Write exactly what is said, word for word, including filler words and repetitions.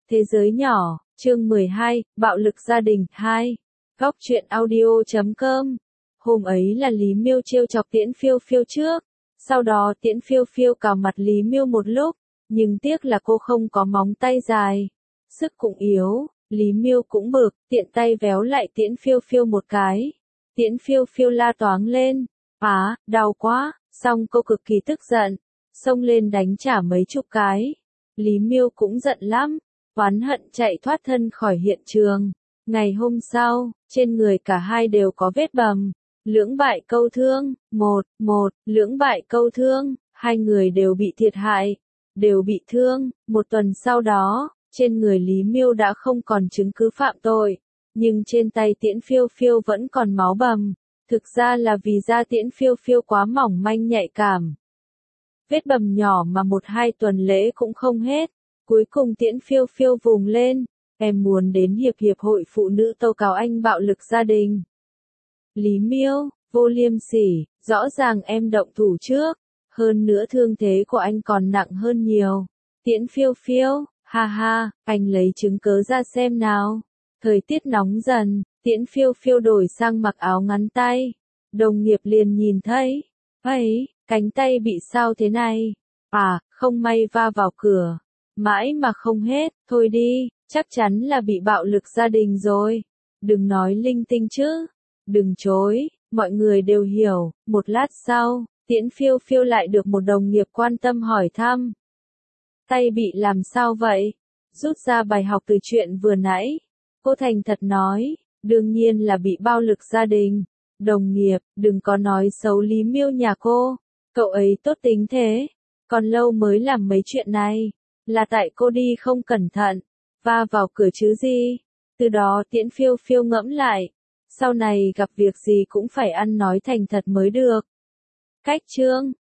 Thế giới nhỏ, chương mười hai, bạo lực gia đình, hai. Góc truyện audio chấm com. Hôm ấy là Lý Miêu trêu chọc Tiễn Phiêu Phiêu trước, sau đó Tiễn Phiêu Phiêu cào mặt Lý Miêu một lúc, nhưng tiếc là cô không có móng tay dài, sức cũng yếu, Lý Miêu cũng bực, tiện tay véo lại Tiễn Phiêu Phiêu một cái. Tiễn Phiêu Phiêu la toáng lên, á, đau quá, xong cô cực kỳ tức giận, xông lên đánh trả mấy chục cái. Lý Miêu cũng giận lắm, oán hận chạy thoát thân khỏi hiện trường. Ngày hôm sau, trên người cả hai đều có vết bầm, lưỡng bại câu thương, một, một, lưỡng bại câu thương, hai người đều bị thiệt hại, đều bị thương. Một tuần sau đó, trên người Lý Miêu đã không còn chứng cứ phạm tội, nhưng trên tay Tiễn Phiêu Phiêu vẫn còn máu bầm, thực ra là vì da Tiễn Phiêu Phiêu quá mỏng manh nhạy cảm. Vết bầm nhỏ mà một hai tuần lễ cũng không hết, cuối cùng Tiễn Phiêu Phiêu vùng lên, em muốn đến Hiệp Hiệp hội Phụ nữ tố cáo anh bạo lực gia đình. Lý Miêu, vô liêm sỉ, rõ ràng em động thủ trước, hơn nữa thương thế của anh còn nặng hơn nhiều. Tiễn Phiêu Phiêu, ha ha, anh lấy chứng cớ ra xem nào. Thời tiết nóng dần, Tiễn Phiêu Phiêu đổi sang mặc áo ngắn tay. Đồng nghiệp liền nhìn thấy, ấy, cánh tay bị sao thế này? À, không may va vào cửa. Mãi mà không hết, thôi đi, chắc chắn là bị bạo lực gia đình rồi. Đừng nói linh tinh chứ, đừng chối, mọi người đều hiểu. Một lát sau, Tiễn Phiêu Phiêu lại được một đồng nghiệp quan tâm hỏi thăm. Tay bị làm sao vậy? Rút ra bài học từ chuyện vừa nãy. Cô thành thật nói, đương nhiên là bị bạo lực gia đình. Đồng nghiệp, đừng có nói xấu Lý Miêu nhà cô, cậu ấy tốt tính thế, còn lâu mới làm mấy chuyện này, là tại cô đi không cẩn thận, va vào cửa chứ gì. Từ đó Tiễn Phiêu Phiêu ngẫm lại, sau này gặp việc gì cũng phải ăn nói thành thật mới được. Cách chương